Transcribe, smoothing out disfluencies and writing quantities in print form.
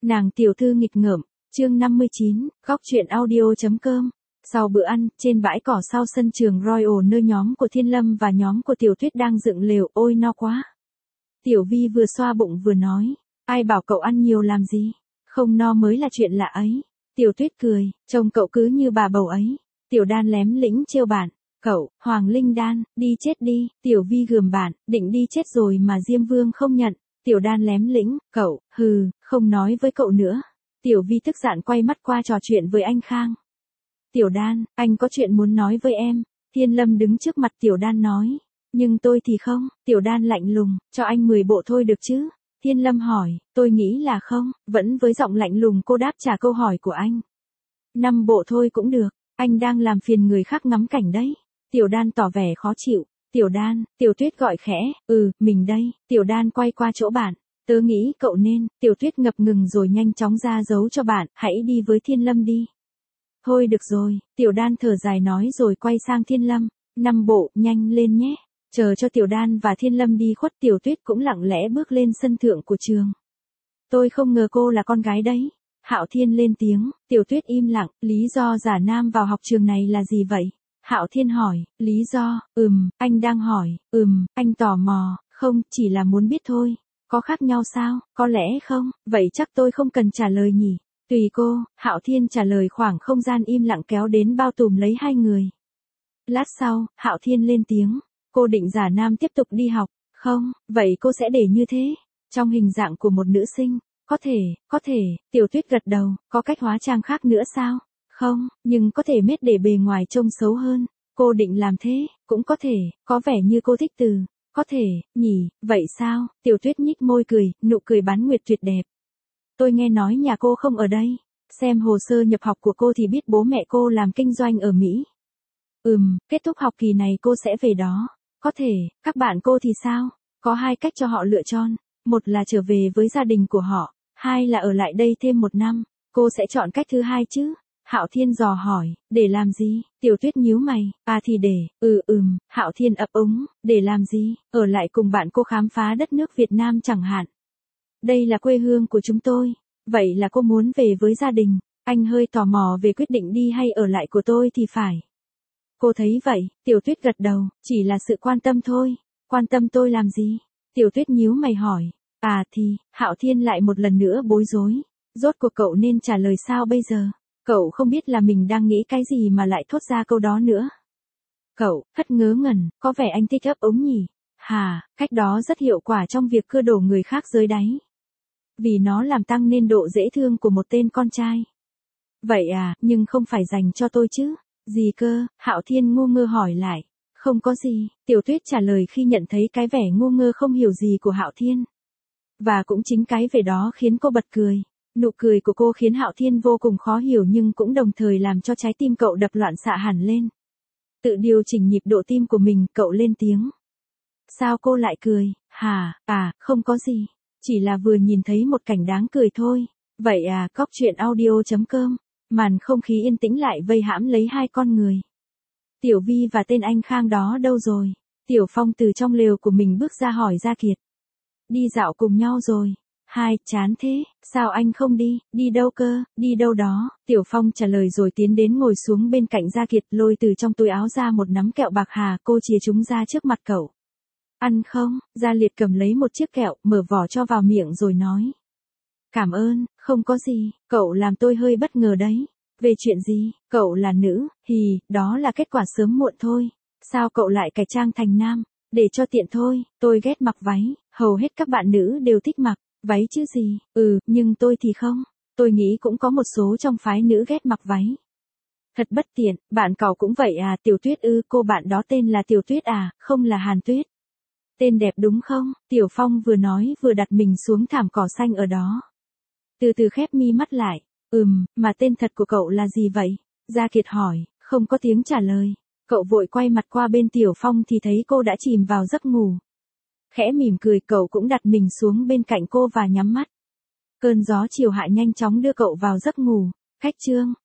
Nàng tiểu thư nghịch ngợm, chương 59, góc chuyện audio.com. Sau bữa ăn, trên bãi cỏ sau sân trường Royal nơi nhóm của Thiên Lâm và nhóm của Tiểu Tuyết đang dựng lều, ôi no quá. Tiểu Vi vừa xoa bụng vừa nói, ai bảo cậu ăn nhiều làm gì, không no mới là chuyện lạ ấy. Tiểu Tuyết cười, trông cậu cứ như bà bầu ấy. Tiểu Đan lém lĩnh trêu bạn, cậu, Hoàng Linh Đan, đi chết đi. Tiểu Vi gườm bạn, định đi chết rồi mà Diêm Vương không nhận. Tiểu Đan lém lĩnh, cậu, hừ, không nói với cậu nữa. Tiểu Vi tức giận quay mắt qua trò chuyện với anh Khang. Tiểu Đan, anh có chuyện muốn nói với em. Thiên Lâm đứng trước mặt Tiểu Đan nói. Nhưng tôi thì không. Tiểu Đan lạnh lùng, cho anh 10 bộ thôi được chứ? Thiên Lâm hỏi, tôi nghĩ là không. Vẫn với giọng lạnh lùng cô đáp trả câu hỏi của anh. 5 bộ thôi cũng được, anh đang làm phiền người khác ngắm cảnh đấy. Tiểu Đan tỏ vẻ khó chịu. Tiểu Đan, Tiểu Tuyết gọi khẽ, mình đây. Tiểu Đan quay qua chỗ bạn. Tớ nghĩ cậu nên. Tiểu Tuyết ngập ngừng rồi nhanh chóng ra dấu cho bạn, hãy đi với Thiên Lâm đi. Thôi được rồi, Tiểu Đan thở dài nói rồi quay sang Thiên Lâm. 5 bộ, nhanh lên nhé. Chờ cho Tiểu Đan và Thiên Lâm đi khuất, Tiểu Tuyết cũng lặng lẽ bước lên sân thượng của trường. Tôi không ngờ cô là con gái đấy. Hạo Thiên lên tiếng. Tiểu Tuyết im lặng, lý do giả nam vào học trường này là gì vậy? Hạo Thiên hỏi, lý do, anh đang hỏi, anh tò mò, không, chỉ là muốn biết thôi. Có khác nhau sao? Có lẽ không, vậy chắc tôi không cần trả lời nhỉ? Tùy cô. Hạo Thiên trả lời. Khoảng không gian im lặng kéo đến bao trùm lấy hai người. Lát sau, Hạo Thiên lên tiếng, cô định giả nam tiếp tục đi học, không, vậy cô sẽ để như thế, trong hình dạng của một nữ sinh. Có thể, Tiểu Tuyết gật đầu, có cách hóa trang khác nữa sao? Không, nhưng có thể mết để bề ngoài trông xấu hơn. Cô định làm thế, cũng có thể, có vẻ như cô thích từ. Có thể, nhỉ, vậy sao? Tiểu Tuyết nhích môi cười, nụ cười bán nguyệt tuyệt đẹp. Tôi nghe nói nhà cô không ở đây. Xem hồ sơ nhập học của cô thì biết bố mẹ cô làm kinh doanh ở Mỹ. Kết thúc học kỳ này cô sẽ về đó. Có thể, các bạn cô thì sao? Có 2 cách cho họ lựa chọn. Một là trở về với gia đình của họ. 2 là ở lại đây thêm 1 năm. Cô sẽ chọn cách thứ 2 chứ? Hạo Thiên dò hỏi, để làm gì? Tiểu Tuyết nhíu mày, thì để, Hạo Thiên ấp úng, để làm gì? Ở lại cùng bạn cô khám phá đất nước Việt Nam chẳng hạn. Đây là quê hương của chúng tôi. Vậy là cô muốn về với gia đình. Anh hơi tò mò về quyết định đi hay ở lại của tôi thì phải. Cô thấy vậy, Tiểu Tuyết gật đầu, chỉ là sự quan tâm thôi. Quan tâm tôi làm gì? Tiểu Tuyết nhíu mày hỏi. Hạo Thiên lại một lần nữa bối rối. Rốt cuộc cậu nên trả lời sao bây giờ? Cậu không biết là mình đang nghĩ cái gì mà lại thốt ra câu đó nữa. Cậu, hất ngớ ngẩn, có vẻ anh thích ấp ống nhỉ? Cách đó rất hiệu quả trong việc cưa đổ người khác dưới đáy. Vì nó làm tăng nên độ dễ thương của một tên con trai. Vậy nhưng không phải dành cho tôi chứ? Gì cơ? Hạo Thiên ngu ngơ hỏi lại. Không có gì, Tiểu Tuyết trả lời khi nhận thấy cái vẻ ngu ngơ không hiểu gì của Hạo Thiên. Và cũng chính cái vẻ đó khiến cô bật cười. Nụ cười của cô khiến Hạo Thiên vô cùng khó hiểu nhưng cũng đồng thời làm cho trái tim cậu đập loạn xạ hẳn lên. Tự điều chỉnh nhịp độ tim của mình, cậu lên tiếng. Sao cô lại cười? Không có gì. Chỉ là vừa nhìn thấy một cảnh đáng cười thôi. Vậy góc chuyện audio.com. Màn không khí yên tĩnh lại vây hãm lấy 2 con người. Tiểu Vi và tên anh Khang đó đâu rồi? Tiểu Phong từ trong lều của mình bước ra hỏi Gia Kiệt. Đi dạo cùng nhau rồi. Chán thế, sao anh không đi? Đi đâu cơ? Đi đâu đó? Tiểu Phong trả lời rồi tiến đến ngồi xuống bên cạnh Gia Kiệt, lôi từ trong túi áo ra một nắm kẹo bạc hà, cô chìa chúng ra trước mặt cậu. Ăn không? Gia Liệt cầm lấy một chiếc kẹo, mở vỏ cho vào miệng rồi nói. Cảm ơn, không có gì, cậu làm tôi hơi bất ngờ đấy. Về chuyện gì? Cậu là nữ, đó là kết quả sớm muộn thôi. Sao cậu lại cải trang thành nam? Để cho tiện thôi, tôi ghét mặc váy, hầu hết các bạn nữ đều thích mặc váy chứ gì. Nhưng tôi thì không. Tôi nghĩ cũng có một số trong phái nữ ghét mặc váy. Thật bất tiện, bạn cậu cũng vậy Tiểu Tuyết cô bạn đó tên là Tiểu Tuyết không là Hàn Tuyết. Tên đẹp đúng không? Tiểu Phong vừa nói vừa đặt mình xuống thảm cỏ xanh ở đó. Từ từ khép mi mắt lại. Mà tên thật của cậu là gì vậy? Gia Kiệt hỏi, không có tiếng trả lời. Cậu vội quay mặt qua bên Tiểu Phong thì thấy cô đã chìm vào giấc ngủ. Khẽ mỉm cười, cậu cũng đặt mình xuống bên cạnh cô và nhắm mắt. Cơn gió chiều hạ nhanh chóng đưa cậu vào giấc ngủ. Cách chương